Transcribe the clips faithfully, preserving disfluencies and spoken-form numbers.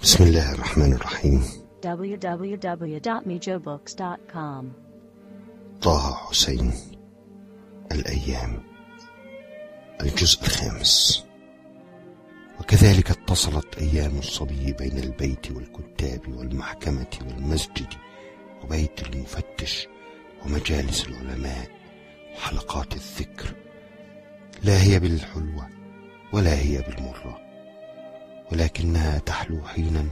بسم الله الرحمن الرحيم. دبليو دبليو دبليو دوت ميجو بوكس دوت كوم. طه حسين، الأيام، الجزء الخامس. وكذلك اتصلت أيام الصبي بين البيت والكتاب والمحكمة والمسجد وبيت المفتش ومجالس العلماء وحلقات الذكر، لا هي بالحلوة ولا هي بالمرة، ولكنها تحلو حينا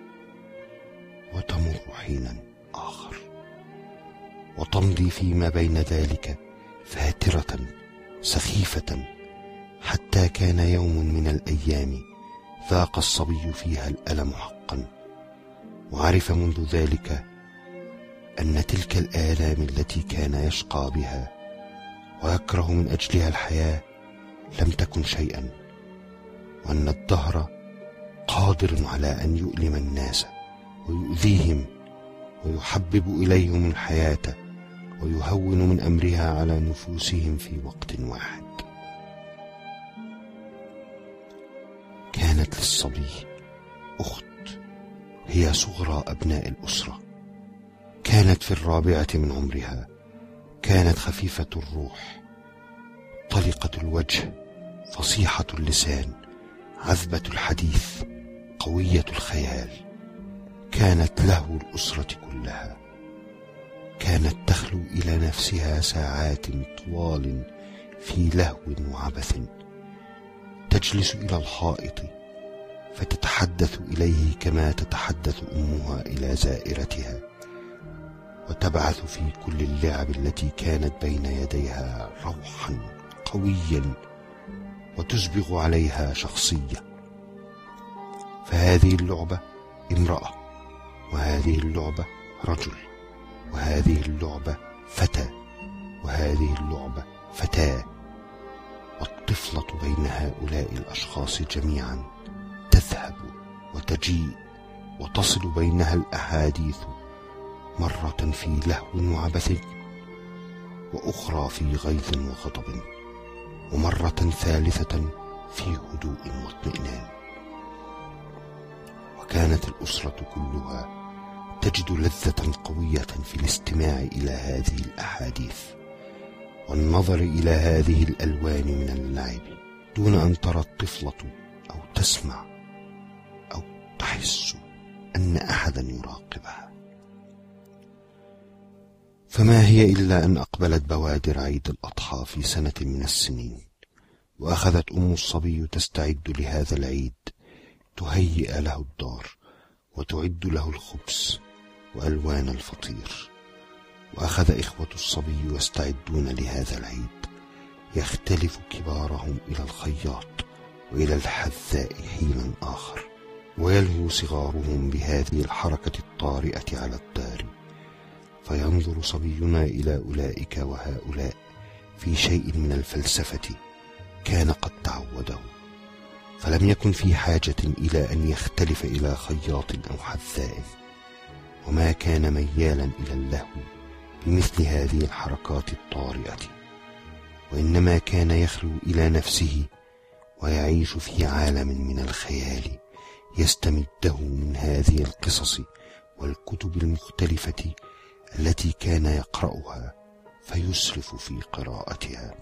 وتمر حينا آخر، وتمضي فيما بين ذلك فاترة سخيفة، حتى كان يوم من الأيام ذاق الصبي فيها الألم حقا، وعرف منذ ذلك أن تلك الآلام التي كان يشقى بها ويكره من أجلها الحياة لم تكن شيئا، وأن الدهر قادر على أن يؤلم الناس ويؤذيهم ويحبب إليهم الحياة ويهون من أمرها على نفوسهم في وقت واحد. كانت للصبي أخت هي صغرى أبناء الأسرة، كانت في الرابعة من عمرها، كانت خفيفة الروح، طلقة الوجه، فصيحة اللسان، عذبة الحديث، قوية الخيال، كانت لهو الأسرة كلها، كانت تخلو إلى نفسها ساعات طوال في لهو وعبث، تجلس إلى الحائط فتتحدث إليه كما تتحدث أمها إلى زائرتها، وتبعث في كل اللعب التي كانت بين يديها روحا قويا وتسبغ عليها شخصية. فهذه اللعبة امرأة، وهذه اللعبة رجل، وهذه اللعبة فتى، وهذه اللعبة فتاة، والطفلة بين هؤلاء الأشخاص جميعا تذهب وتجيء، وتصل بينها الأحاديث مرة في لهو وعبث، وأخرى في غيظ وغضب، ومرة ثالثة في هدوء واطمئنان. وكانت الأسرة كلها تجد لذة قوية في الاستماع إلى هذه الأحاديث والنظر إلى هذه الألوان من اللعب، دون أن ترى الطفلة أو تسمع أو تحس أن أحدا يراقبها. فما هي إلا أن أقبلت بوادر عيد الأضحى في سنة من السنين، وأخذت أم الصبي تستعد لهذا العيد، تهيئ له الدار وتعد له الخبز وألوان الفطير. وأخذ إخوة الصبي يستعدون لهذا العيد، يختلف كبارهم إلى الخياط وإلى الحذاء حينا آخر، ويلهو صغارهم بهذه الحركة الطارئة على الدار. فينظر صبينا إلى أولئك وهؤلاء في شيء من الفلسفة كان قد تعوده، فلم يكن في حاجة إلى أن يختلف إلى خياط أو حذاء، وما كان ميالا إلى اللهو بمثل هذه الحركات الطارئة، وإنما كان يخلو إلى نفسه ويعيش في عالم من الخيال يستمده من هذه القصص والكتب المختلفة التي كان يقرأها فيسرف في قراءتها.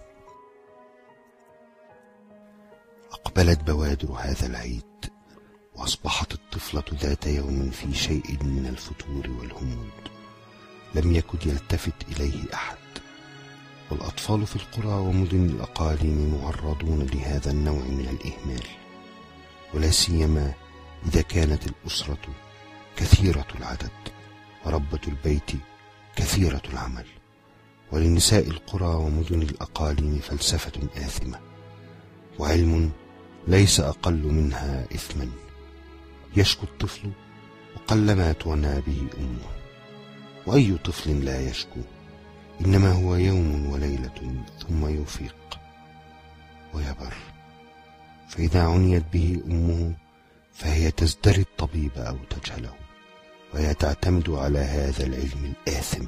أقبلت بوادر هذا العيد، وأصبحت الطفلة ذات يوم في شيء من الفتور والهمود لم يكن يلتفت إليه أحد. والأطفال في القرى ومدن الأقاليم معرضون لهذا النوع من الإهمال، ولا سيما إذا كانت الأسرة كثيرة العدد وربة البيت كثيرة العمل. ولنساء القرى ومدن الأقاليم فلسفة آثمة وعلم ليس أقل منها إثما. يشكو الطفل وقلما تعنى به أمه، وأي طفل لا يشكو، إنما هو يوم وليلة ثم يفيق ويبر. فإذا عنيت به أمه فهي تزدري الطبيب أو تجهله، وهي تعتمد على هذا العلم الآثم،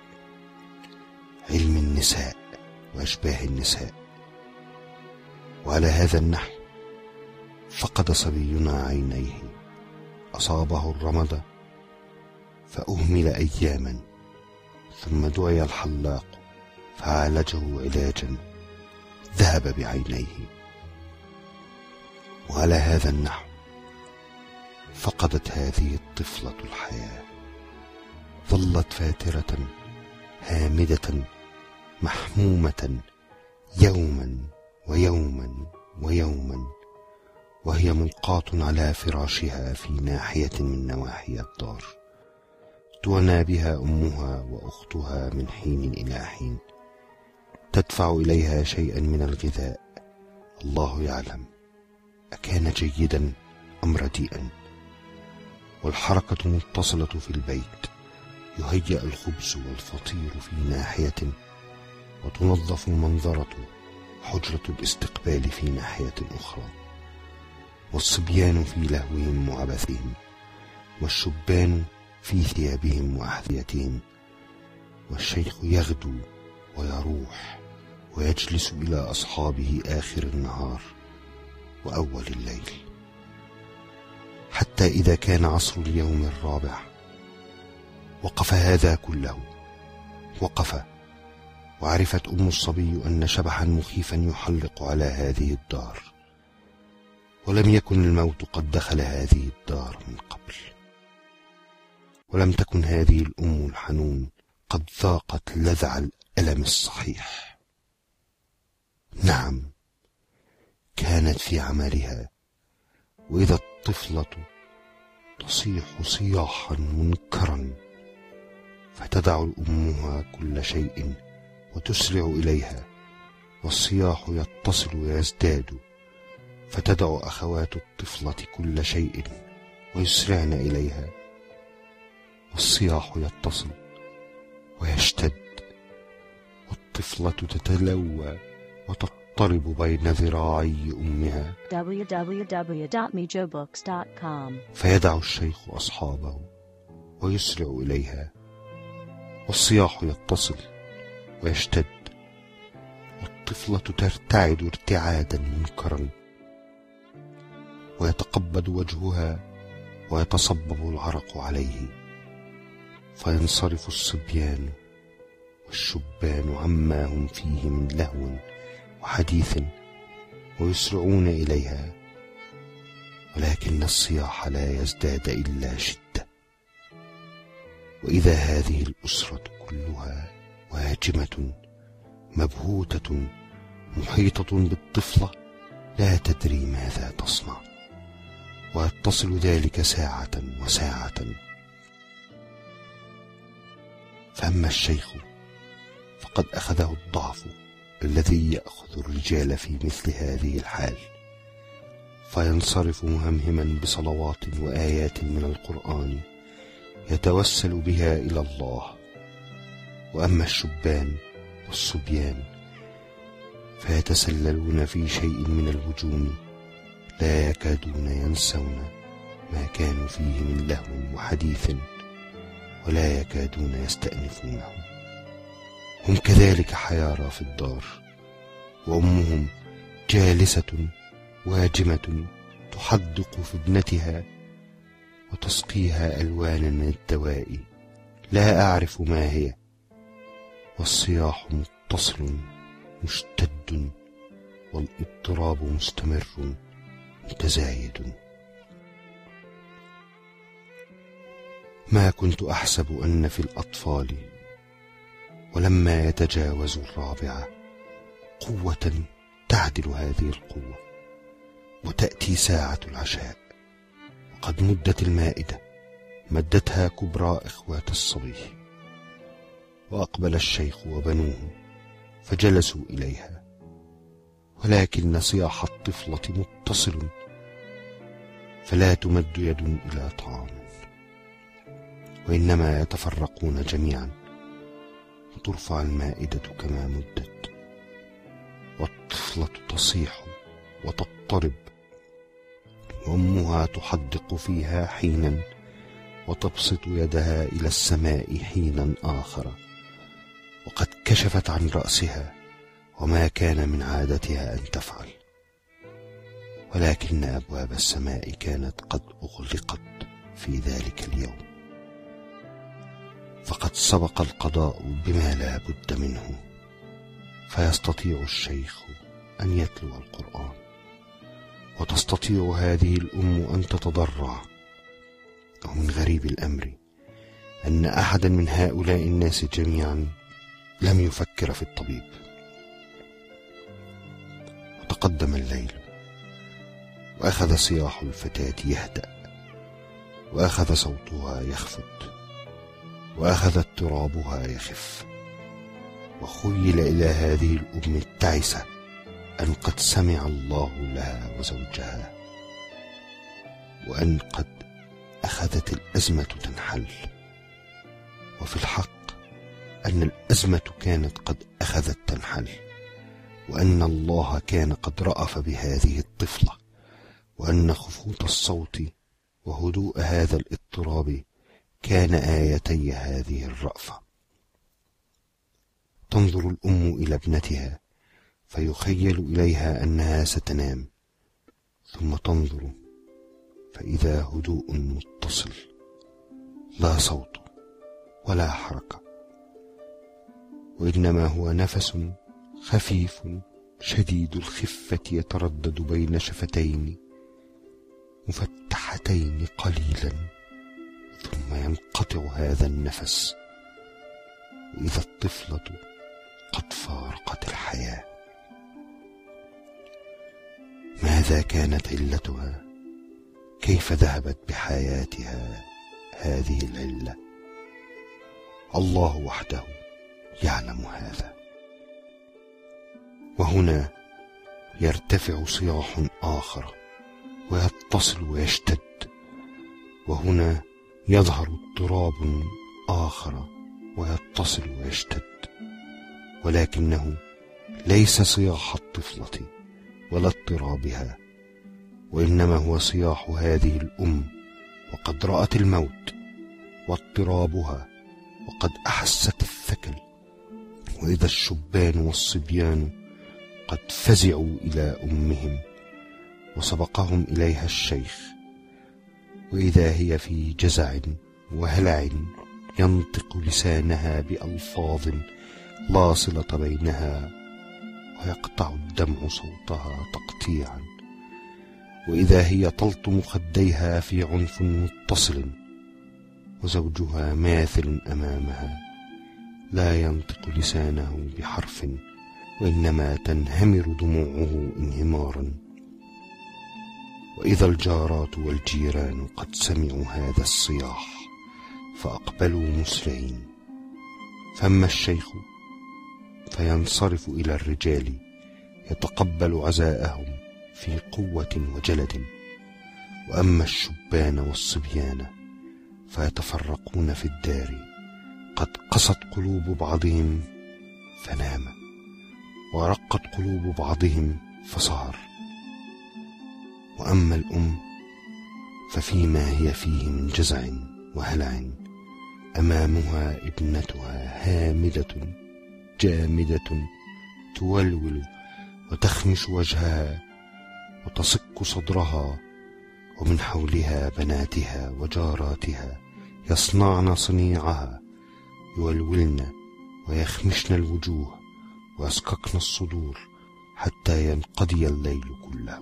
علم النساء وأشباه النساء. وعلى هذا النحو فقد صبينا عينيه أصابه الرمد فأهمل أياما، ثم دعي الحلاق فعالجه علاجا ذهب بعينيه. وعلى هذا النحو فقدت هذه الطفلة الحياة، ظلت فاترة هامدة محمومة يوما ويوما ويوما، وهي ملقاة على فراشها في ناحية من نواحي الدار، تعنى بها أمها وأختها من حين إلى حين، تدفع إليها شيئا من الغذاء، الله يعلم أكان جيدا أم رديئا. والحركة متصلة في البيت، يهيأ الخبز والفطير في ناحية، وتنظف المنظرة حجرة الاستقبال في ناحية أخرى، والصبيان في لهوهم وعبثهم، والشبان في ثيابهم وأحذيتهم، والشيخ يغدو ويروح ويجلس إلى أصحابه آخر النهار وأول الليل، حتى إذا كان عصر اليوم الرابع وقف هذا كله، وقف وعرفت أم الصبي أن شبحا مخيفا يحلق على هذه الدار، ولم يكن الموت قد دخل هذه الدار من قبل، ولم تكن هذه الأم الحنون قد ذاقت لذع الألم الصحيح. نعم، كانت في عملها، وإذا الطفلة تصيح صياحا منكرا، فتدع أمها كل شيء وتسرع إليها، والصياح يتصل ويزداد، فتدع أخوات الطفلة كل شيء ويسرعن إليها، والصياح يتصل ويشتد، والطفلة تتلوى وتضطرب بين ذراعي أمها. w w w dot mijo books dot com. فيدع الشيخ أصحابه ويسرع إليها، والصياح يتصل ويشتد، والطفلة ترتعد ارتعادا منكرا، ويتقبض وجهها ويتصبب العرق عليه، فينصرف الصبيان والشبان عما هم فيه من لهو وحديث ويسرعون إليها، ولكن الصياح لا يزداد إلا شدة. وإذا هذه الأسرة كلها واجمة مبهوتة محيطة بالطفلة لا تدري ماذا تصنع، ويتصل ذلك ساعة وساعة. فأما الشيخ فقد أخذه الضعف الذي يأخذ الرجال في مثل هذه الحال، فينصرف مهمهما بصلوات وآيات من القرآن يتوسل بها إلى الله. وأما الشبان والصبيان فيتسللون في شيء من الهجوم، لا يكادون ينسون ما كانوا فيه من لهو وحديث، ولا يكادون يستأنفونه. هم كذلك حيارى في الدار، وأمهم جالسة واجمة تحدق في ابنتها وتسقيها ألوانا من الدواء لا أعرف ما هي، والصياح متصل مشتد، والاضطراب مستمر متزايد. ما كنت أحسب أن في الأطفال ولما يتجاوز الرابعة قوة تعدل هذه القوة، وتأتي ساعة العشاء وقد مدت المائدة، مدتها كبرى إخوات الصبي، وأقبل الشيخ وبنوه فجلسوا إليها، ولكن صياح الطفلة متصل، فلا تمد يد إلى طعام، وإنما يتفرقون جميعا وترفع المائدة كما مدت، والطفلة تصيح وتضطرب، وأمها تحدق فيها حينا وتبسط يدها إلى السماء حينا آخر، وقد كشفت عن رأسها وما كان من عادتها أن تفعل، ولكن أبواب السماء كانت قد أغلقت في ذلك اليوم، فقد سبق القضاء بما لا بد منه، فيستطيع الشيخ أن يتلو القرآن، وتستطيع هذه الأم أن تتضرع. ومن غريب الأمر أن أحدا من هؤلاء الناس جميعا لم يفكر في الطبيب. وتقدم الليل، وأخذ صياح الفتاة يهدأ، وأخذ صوتها يخفت، وأخذ اضطرابها يخف، وخيل إلى هذه الأم التعسة أن قد سمع الله لها وزوجها، وأن قد أخذت الأزمة تنحل. وفي الحق أن الأزمة كانت قد أخذت تنحل، وأن الله كان قد رأف بهذه الطفلة، وأن خفوت الصوت وهدوء هذا الاضطراب كان آيتي هذه الرأفة. تنظر الأم إلى ابنتها فيخيل إليها أنها ستنام، ثم تنظر فإذا هدوء متصل، لا صوت ولا حركة، وإنما هو نفس خفيف شديد الخفة يتردد بين شفتين مفتحتين قليلا، ثم ينقطع هذا النفس، وإذا الطفلة قد فارقت الحياة. ماذا كانت علتها؟ كيف ذهبت بحياتها هذه العلة؟ الله وحده يعلم هذا. وهنا يرتفع صياح آخر ويتصل ويشتد، وهنا يظهر اضطراب آخر ويتصل ويشتد، ولكنه ليس صياح الطفلة ولا اضطرابها، وإنما هو صياح هذه الأم وقد رأت الموت، واضطرابها وقد أحست الثكل. وإذا الشبان والصبيان قد فزعوا إلى أمهم وسبقهم إليها الشيخ، وإذا هي في جزع وهلع ينطق لسانها بألفاظ لا صلة بينها، ويقطع الدمع صوتها تقطيعا، وإذا هي تلطم خديها في عنف متصل، وزوجها ماثل أمامها لا ينطق لسانه بحرف، وإنما تنهمر دموعه انهمارا. وإذا الجارات والجيران قد سمعوا هذا الصياح فأقبلوا مسرعين، فأما الشيخ فينصرف إلى الرجال يتقبل عزاءهم في قوة وجلد، وأما الشبان والصبيان فيتفرقون في الدار، قد قست قلوب بعضهم فنام، ورقت قلوب بعضهم فسهر. وأما الأم ففيما هي فيه من جزع وهلع، أمامها ابنتها هامدة جامدة تولول وتخمش وجهها وتصك صدرها، ومن حولها بناتها وجاراتها يصنعن صنيعها، يولولن ويخمشن الوجوه ويسككن الصدور حتى ينقضي الليل كله.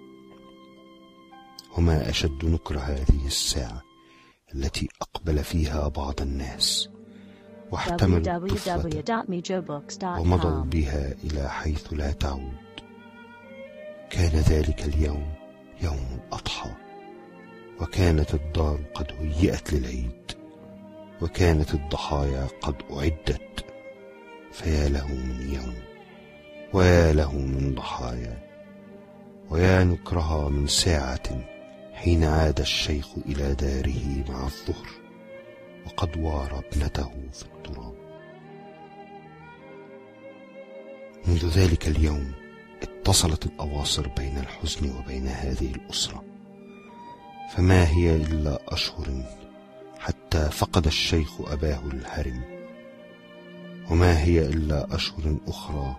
وما أشد نكر هذه الساعة التي أقبل فيها بعض الناس واحتملوا الطفلة ومضوا بها إلى حيث لا تعود. كان ذلك اليوم يوم الأضحى، وكانت الدار قد هيئت للعيد، وكانت الضحايا قد أعدت. فيا له من يوم، ويا له من ضحايا، ويا نكرها من ساعة حين عاد الشيخ إلى داره مع الظهر وقد وار ابنته في التراب. منذ ذلك اليوم اتصلت الأواصر بين الحزن وبين هذه الأسرة، فما هي إلا أشهر حتى فقد الشيخ أباه الهرم، وما هي إلا أشهر أخرى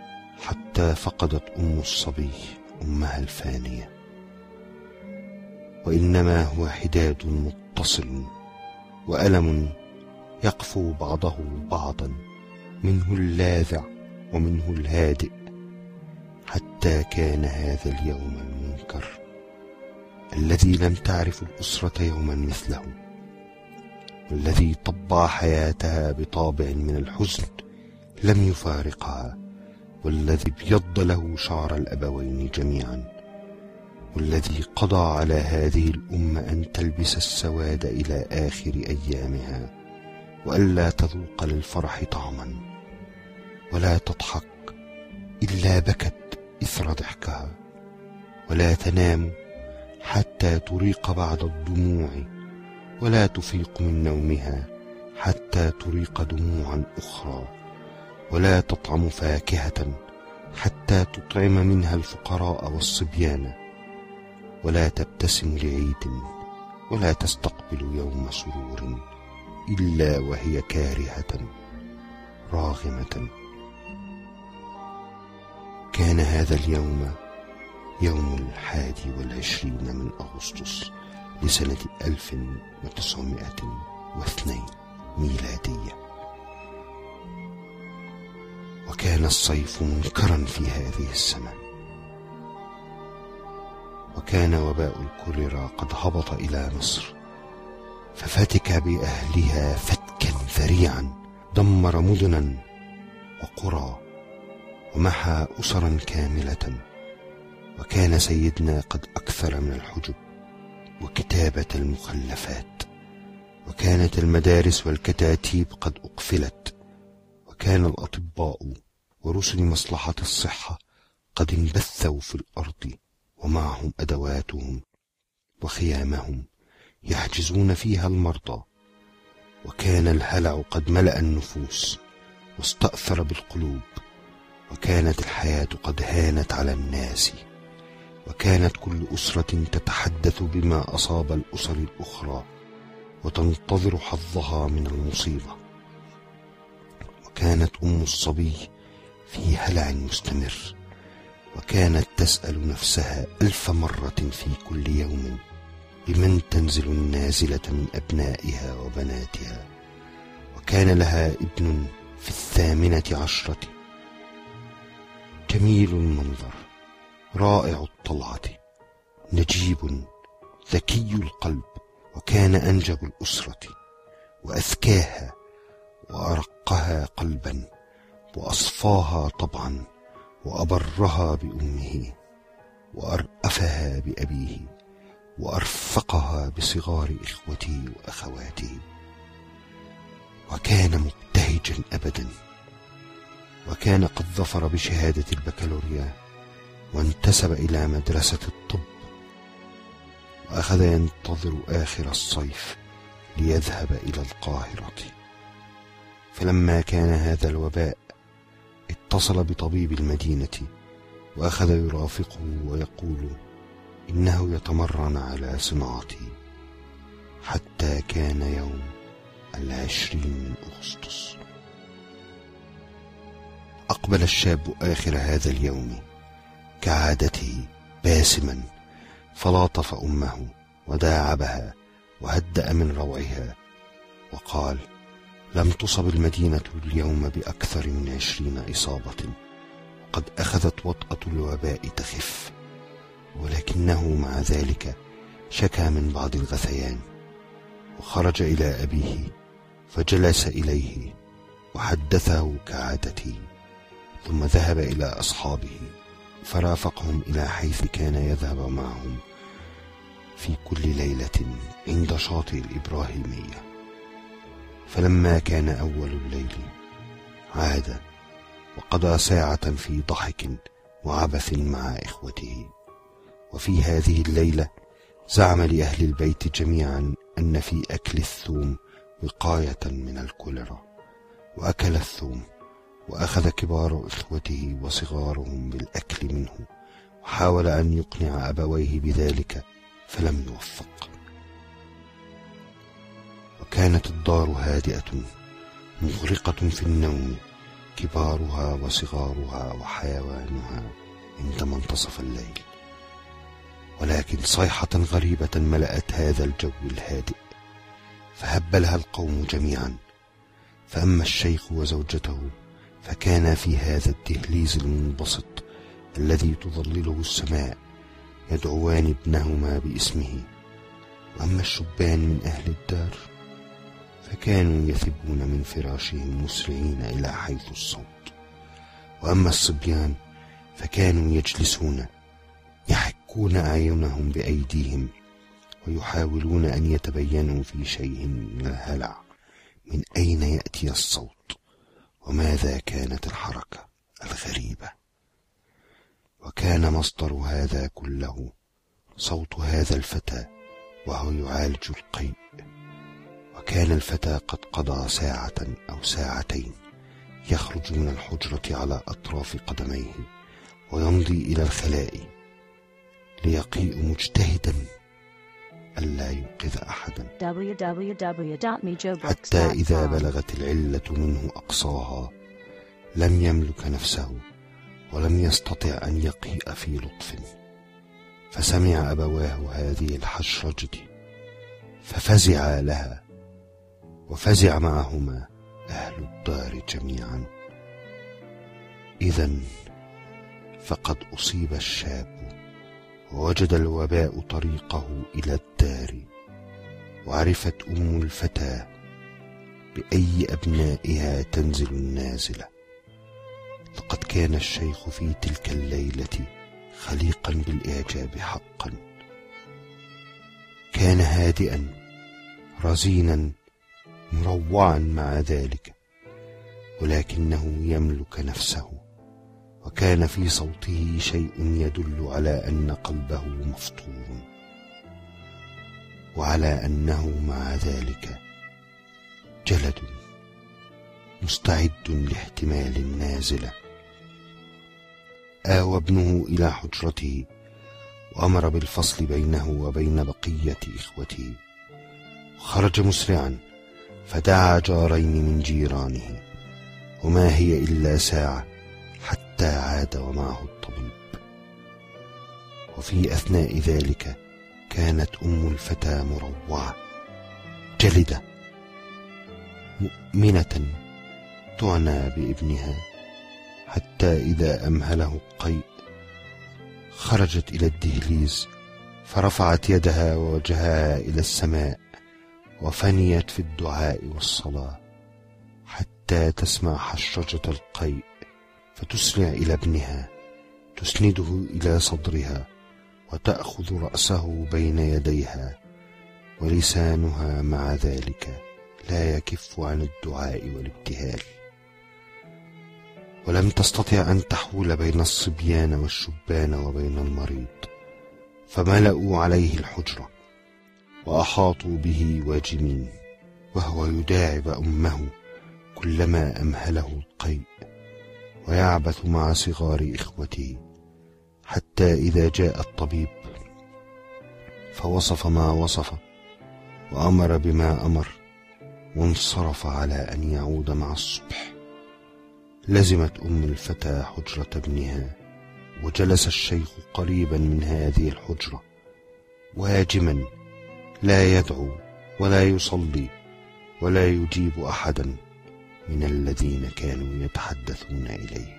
حتى فقدت أم الصبي أمها الفانية. وإنما هو حداد متصل وألم يقفو بعضه بعضا، منه اللاذع ومنه الهادئ، حتى كان هذا اليوم المنكر الذي لم تعرف الأسرة يوما مثله، والذي طبع حياتها بطابع من الحزن لم يفارقها، والذي ابيض له شعر الأبوين جميعا، والذي قضى على هذه الأمة أن تلبس السواد إلى آخر أيامها، وألا تذوق للفرح طعما، ولا تضحك إلا بكت إثر ضحكها، ولا تنام حتى تريق بعد الدموع، ولا تفيق من نومها حتى تريق دموعا أخرى، ولا تطعم فاكهة حتى تطعم منها الفقراء والصبيان، ولا تبتسم لعيد ولا تستقبل يوم سرور إلا وهي كارهة راغمة. كان هذا اليوم يوم الحادي والعشرين من أغسطس لسنة ألف وتسعمائة واثنين ميلادية، وكان الصيف منكرا في هذه السنة، وكان وباء الكوليرا قد هبط إلى مصر، ففتك بأهلها فتكا ذريعا، دمر مدنا وقرى ومحى أسرا كاملة. وكان سيدنا قد أكثر من الحجب وكتابة المخلفات، وكانت المدارس والكتاتيب قد أقفلت، وكان الأطباء ورسل مصلحة الصحة قد انبثوا في الأرض، ومعهم أدواتهم وخيامهم يحجزون فيها المرضى، وكان الهلع قد ملأ النفوس واستأثر بالقلوب، وكانت الحياة قد هانت على الناس، وكانت كل أسرة تتحدث بما أصاب الأسر الأخرى وتنتظر حظها من المصيبة، وكانت أم الصبي في هلع مستمر، وكانت تسأل نفسها ألف مرة في كل يوم بمن تنزل النازلة من أبنائها وبناتها. وكان لها ابن في الثامنة عشرة جميل المنظر رائع الطلعة نجيب ذكي القلب، وكان أنجب الأسرة وأذكاها وأرقها قلبا وأصفاها طبعا وأبرها بأمه وأرأفها بأبيه وأرفقها بصغار إخوته وأخواته، وكان مبتهجا أبدا، وكان قد ظفر بشهادة البكالوريا وانتسب إلى مدرسة الطب، وأخذ ينتظر آخر الصيف ليذهب إلى القاهرة. فلما كان هذا الوباء اتصل بطبيب المدينة وأخذ يرافقه ويقول إنه يتمرن على صناعته، حتى كان يوم العشرين من أغسطس. أقبل الشاب آخر هذا اليوم كعادته باسما، فلاطف أمه وداعبها وهدأ من روعها وقال: لم تصب المدينة اليوم بأكثر من عشرين إصابة، وقد أخذت وطأة الوباء تخف، ولكنه مع ذلك شكى من بعض الغثيان، وخرج إلى أبيه فجلس إليه وحدثه كعادته، ثم ذهب إلى أصحابه فرافقهم إلى حيث كان يذهب معهم في كل ليلة عند شاطئ الإبراهيمية. فلما كان أول الليل عاد وقضى ساعة في ضحك وعبث مع إخوته. وفي هذه الليلة زعم لأهل البيت جميعا أن في أكل الثوم وقاية من الكوليرا، وأكل الثوم، وأخذ كبار إخوته وصغارهم بالأكل منه، وحاول أن يقنع أبويه بذلك فلم يوفق. وكانت الدار هادئة مغرقة في النوم، كبارها وصغارها وحيوانها عندما انتصف الليل. ولكن صيحة غريبة ملأت هذا الجو الهادئ، فهب لها القوم جميعا. فأما الشيخ وزوجته فكان في هذا الدهليز المنبسط الذي تظلله السماء يدعوان ابنهما باسمه. وأما الشبان من أهل الدار فكانوا يثبون من فراشهم مسرعين إلى حيث الصوت. وأما الصبيان فكانوا يجلسون يحكون أعينهم بأيديهم ويحاولون أن يتبينوا في شيء من الهلع من أين يأتي الصوت وماذا كانت الحركة الغريبة. وكان مصدر هذا كله صوت هذا الفتى وهو يعالج القيء. وكان الفتى قد قضى ساعة أو ساعتين يخرج من الحجرة على أطراف قدميه ويمضي إلى الخلاء ليقيء مجتهدا ألا ينقذ أحدا، حتى إذا بلغت العلة منه أقصاها لم يملك نفسه ولم يستطع أن يقيء في لطف، فسمع أبواه هذه الحشرجة ففزعا لها، وفزع معهما أهل الدار جميعا. إذن فقد أصيب الشاب ووجد الوباء طريقه إلى الدار، وعرفت أم الفتى بأي أبنائها تنزل النازلة. لقد كان الشيخ في تلك الليلة خليقا بالإعجاب حقا، كان هادئا رزينا مروعا مع ذلك، ولكنه يملك نفسه، وكان في صوته شيء يدل على أن قلبه مفطور، وعلى أنه مع ذلك جلد مستعد لاحتمال النازلة. آوى ابنه إلى حجرته وأمر بالفصل بينه وبين بقية إخوته، خرج مسرعا فدعا جارين من جيرانه، وما هي إلا ساعة حتى عاد ومعه الطبيب. وفي أثناء ذلك كانت أم الفتى مروعة جلدة مؤمنة تعنى بابنها، حتى إذا أمهله القيء خرجت إلى الدهليز فرفعت يدها ووجهها إلى السماء وفنيت في الدعاء والصلاة حتى تسمع حشرجة القيء، فتسرع إلى ابنها تسنده إلى صدرها وتأخذ رأسه بين يديها، ولسانها مع ذلك لا يكف عن الدعاء والابتهال. ولم تستطع أن تحول بين الصبيان والشبان وبين المريض، فملأوا عليه الحجرة وأحاطوا به واجمين، وهو يداعب أمه كلما أمهله القيء ويعبث مع صغار إخوته، حتى إذا جاء الطبيب فوصف ما وصف وأمر بما أمر وانصرف على أن يعود مع الصبح. لزمت أم الفتى حجرة ابنها، وجلس الشيخ قريبا من هذه الحجرة واجما لا يدعو ولا يصلي ولا يجيب أحدا من الذين كانوا يتحدثون إليه.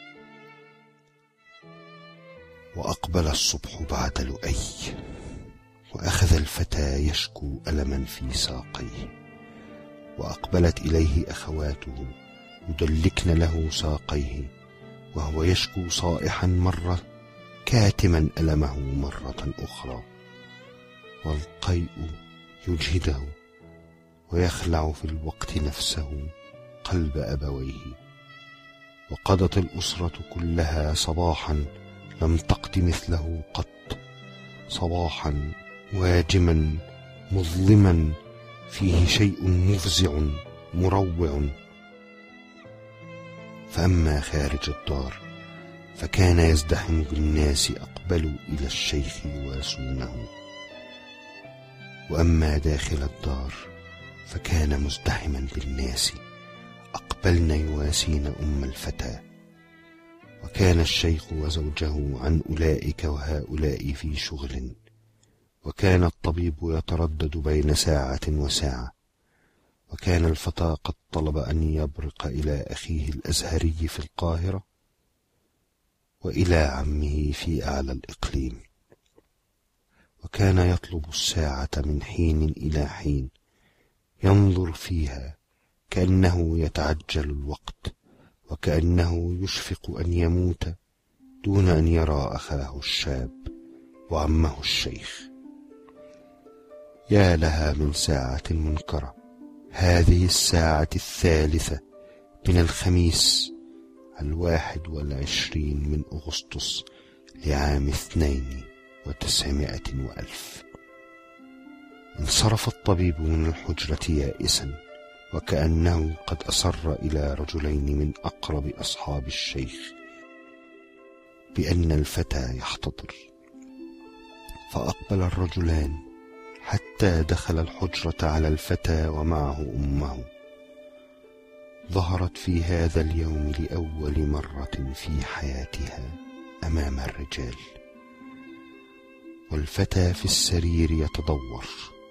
وأقبل الصبح بعد لؤي، وأخذ الفتى يشكو ألما في ساقيه، وأقبلت إليه أخواته يدلكن له ساقيه وهو يشكو صائحا مرة كاتما ألمه مرة أخرى، والقيء يجهده ويخلع في الوقت نفسه قلب أبويه. وقضت الأسرة كلها صباحا لم تقض مثله قط، صباحا واجما مظلما فيه شيء مفزع مروع. فأما خارج الدار فكان يزدحم بالناس أقبلوا إلى الشيخ يواسونه، وأما داخل الدار فكان مزدحما بالناس أقبلن يواسين أم الفتى. وكان الشيخ وزوجه عن أولئك وهؤلاء في شغل، وكان الطبيب يتردد بين ساعة وساعة، وكان الفتى قد طلب أن يبرق إلى أخيه الأزهري في القاهرة وإلى عمه في أعلى الإقليم، وكان يطلب الساعة من حين إلى حين، ينظر فيها كأنه يتعجل الوقت، وكأنه يشفق أن يموت دون أن يرى أخاه الشاب وعمه الشيخ. يا لها من ساعة منكرة، هذه الساعة الثالثة من الخميس الواحد والعشرين من أغسطس لعام اثنين وتسعمائة وألف. انصرف الطبيب من الحجرة يائسا، وكأنه قد أصر إلى رجلين من أقرب أصحاب الشيخ بأن الفتى يحتضر، فأقبل الرجلان حتى دخل الحجرة على الفتى ومعه أمه. ظهرت في هذا اليوم لأول مرة في حياتها أمام الرجال، والفتى في السرير يتدور،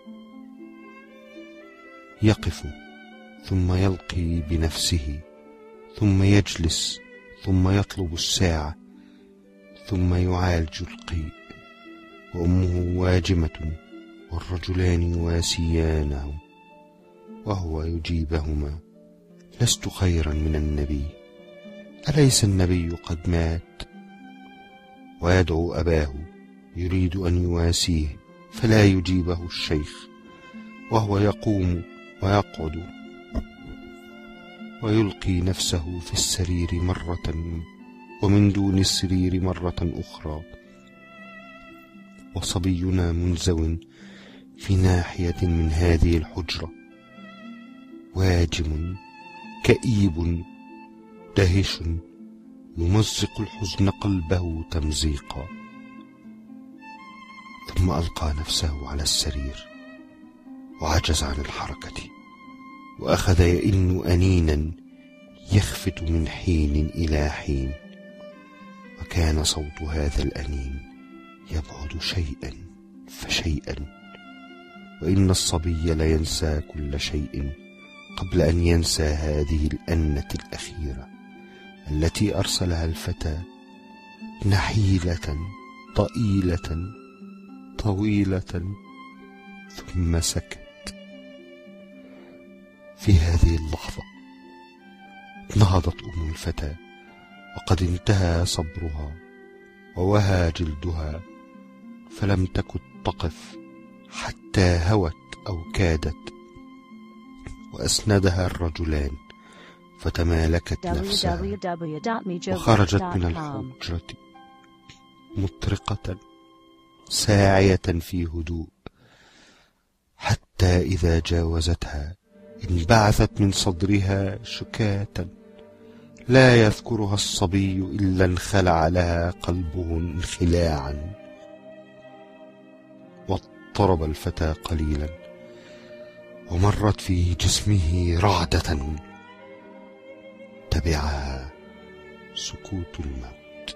يقف ثم يلقي بنفسه، ثم يجلس، ثم يطلب الساعة، ثم يعالج القيء، وأمه واجمة والرجلان يواسيانه، وهو يجيبهما: لست خيرا من النبي، أليس النبي قد مات؟ ويدعو أباه يريد أن يواسيه، فلا يجيبه الشيخ، وهو يقوم ويقعد ويلقي نفسه في السرير مرة ومن دون السرير مرة أخرى، وصبينا منزو في ناحية من هذه الحجرة، واجم كئيب دهش يمزق الحزن قلبه تمزيقا. ثم ألقى نفسه على السرير وعجز عن الحركة، وأخذ يئن أنينا يخفت من حين إلى حين، وكان صوت هذا الأنين يبعد شيئا فشيئا، وإن الصبي لينسى كل شيء قبل أن ينسى هذه الأنة الأخيرة التي أرسلها الفتى نحيلة طئيلة طويلة، ثم سكت. في هذه اللحظة نهضت أم الفتى، وقد انتهى صبرها ووهى جلدها، فلم تكن تقف حتى هوت أو كادت، وأسندها الرجلان فتمالكت نفسها وخرجت من الحجرة مطرقة ساعية في هدوء، حتى إذا جاوزتها انبعثت من صدرها شكاة لا يذكرها الصبي إلا انخلع لها قلبه انخلاعا. واضطرب الفتى قليلا، ومرت في جسمه رعدة تبعها سكوت الموت.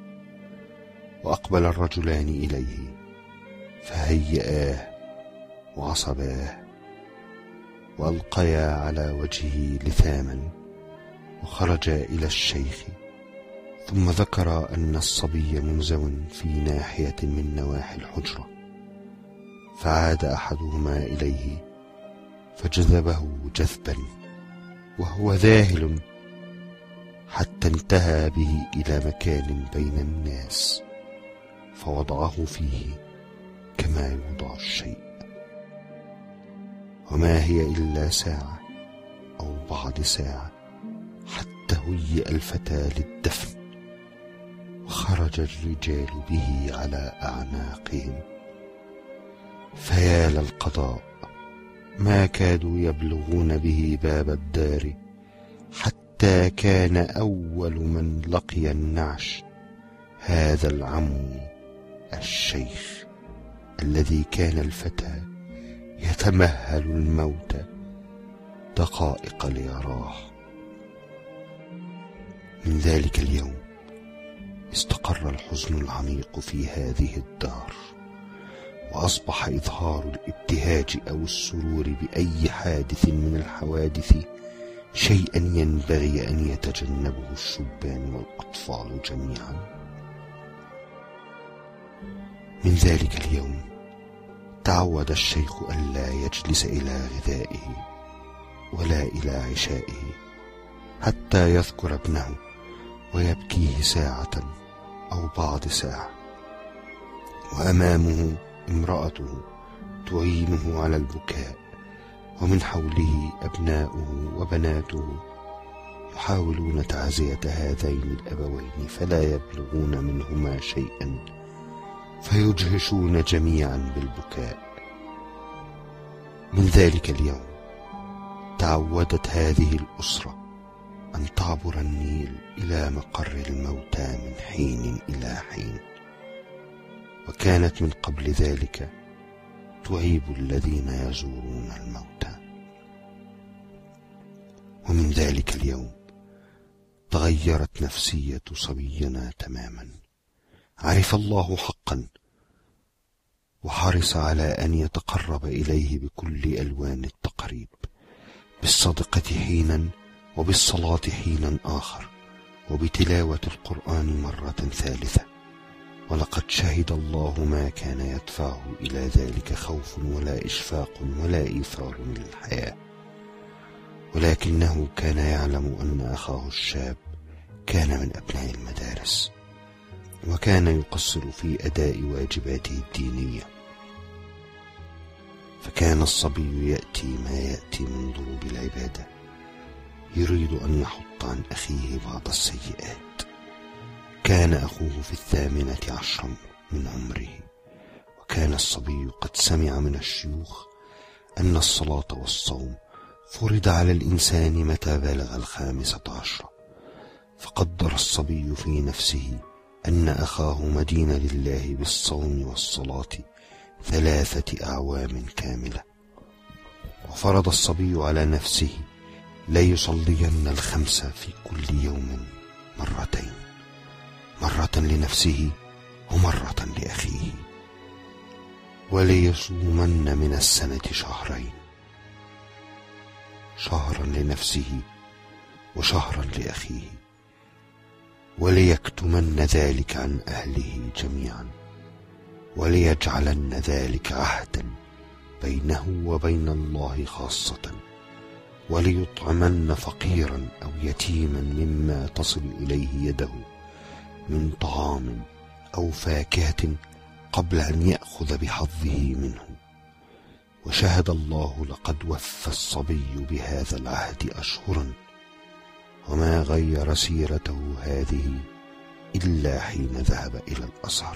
وأقبل الرجلان إليه فهيئاه وعصباه، وألقيا على وجهه لثاما، وخرجا إلى الشيخ، ثم ذكر أن الصبي منزو في ناحية من نواحي الحجرة، فعاد أحدهما إليه فجذبه جذبا وهو ذاهل، حتى انتهى به إلى مكان بين الناس فوضعه فيه كما يوضع الشيء. وما هي إلا ساعة أو بعض ساعة حتى هيئ الفتى للدفن، وخرج الرجال به على أعناقهم. فيا للقضاء، ما كادوا يبلغون به باب الدار، حتى كان أول من لقي النعش هذا العم الشيخ الذي كان الفتى يتمهل الموت دقائق ليراه. من ذلك اليوم استقر الحزن العميق في هذه الدار، وأصبح إظهار الابتهاج أو السرور بأي حادث من الحوادث شيئا ينبغي أن يتجنبه الشبان والأطفال جميعا. من ذلك اليوم تعود الشيخ ألا يجلس إلى غذائه ولا إلى عشائه حتى يذكر ابنه ويبكيه ساعة أو بعض ساعة، وأمامه امرأته تعينه على البكاء، ومن حوله أبناؤه وبناته يحاولون تعزية هذين الأبوين فلا يبلغون منهما شيئا فيجهشون جميعا بالبكاء. من ذلك اليوم تعودت هذه الأسرة أن تعبر النيل إلى مقر الموتى من حين إلى حين، وكانت من قبل ذلك تعيب الذين يزورون الموتى. ومن ذلك اليوم تغيرت نفسية صبينا تماما، عرف الله حقا وحرص على أن يتقرب إليه بكل ألوان التقريب، بالصدقة حينا وبالصلاة حينا آخر، وبتلاوة القرآن مرة ثالثة. ولقد شهد الله ما كان يدفعه إلى ذلك خوف ولا إشفاق ولا إيثار للحياة، ولكنه كان يعلم أن أخاه الشاب كان من أبناء المدارس، وكان يقصر في أداء واجباته الدينية، فكان الصبي يأتي ما يأتي من ضروب العبادة، يريد أن يحط عن أخيه بعض السيئات. كان أخوه في الثامنة عشرة من عمره، وكان الصبي قد سمع من الشيوخ أن الصلاة والصوم فرض على الإنسان متى بلغ الخامسة عشرة، فقدر الصبي في نفسه أن أخاه مدين لله بالصوم والصلاة ثلاثة أعوام كاملة، وفرض الصبي على نفسه ليصلين الخمسة في كل يوم مرتين، مرة لنفسه ومرة لأخيه، وليصومن من السنة شهرين، شهرا لنفسه وشهرا لأخيه، وليكتمن ذلك عن أهله جميعا، وليجعلن ذلك عهدا بينه وبين الله خاصة، وليطعمن فقيرا أو يتيما مما تصل إليه يده من طعام أو فاكهة قبل أن يأخذ بحظه منه. وشهد الله لقد وفى الصبي بهذا العهد أشهرا، وما غير سيرته هذه إلا حين ذهب إلى الأزهر.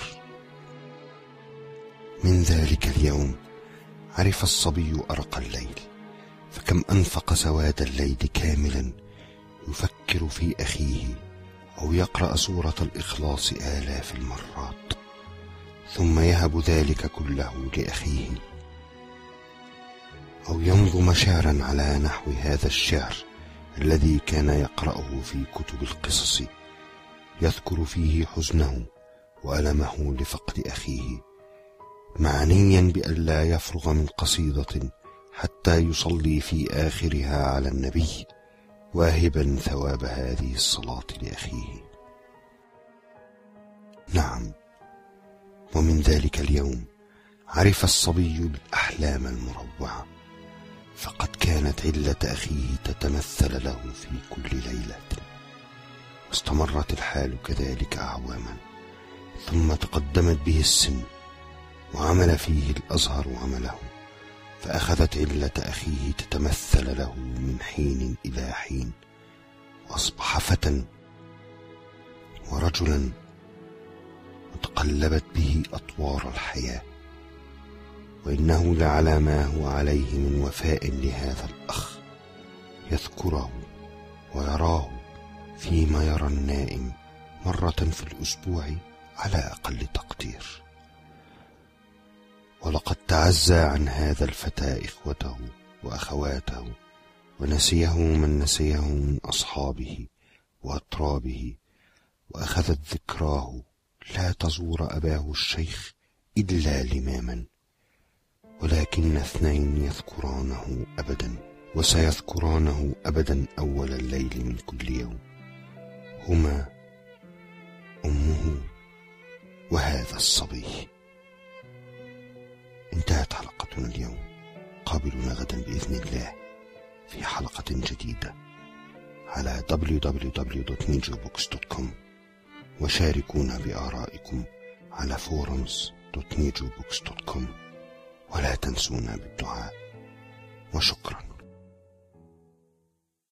من ذلك اليوم عرف الصبي أرق الليل، فكم أنفق سواد الليل كاملا يفكر في أخيه أو يقرأ سورة الإخلاص آلاف المرات، ثم يهب ذلك كله لأخيه، أو ينظم شعرا على نحو هذا الشعر الذي كان يقرأه في كتب القصص، يذكر فيه حزنه وألمه لفقد أخيه، معنيا بألا يفرغ من قصيدة حتى يصلي في آخرها على النبي، واهبا ثواب هذه الصلاة لأخيه. نعم، ومن ذلك اليوم عرف الصبي بالأحلام المروعة، فقد كانت علة أخيه تتمثل له في كل ليلة، واستمرت الحال كذلك أعواما، ثم تقدمت به السن وعمل فيه الأزهر عمله، فأخذت علة أخيه تتمثل له من حين إلى حين، وأصبح فتى ورجلا، وتقلبت به أطوار الحياة. وإنه لعلى ما هو عليه من وفاء لهذا الأخ، يذكره ويراه فيما يرى النائم مرة في الأسبوع على أقل تقدير. ولقد تعزى عن هذا الفتى إخوته وأخواته، ونسيه من نسيه من أصحابه وأترابه، وأخذت ذكراه لا تزور أباه الشيخ إلا لماما، ولكن اثنين يذكرانه أبدا وسيذكرانه أبدا أول الليل من كل يوم، هما أمه وهذا الصبي. انتهت حلقتنا اليوم، قابلونا غدا بإذن الله في حلقة جديدة على دبليو دبليو دبليو دوت ميجو بوكس دوت كوم، وشاركونا بآرائكم على فورمز دوت ميجو بوكس دوت كوم، ولا تنسونا بالدعاء، وشكرا.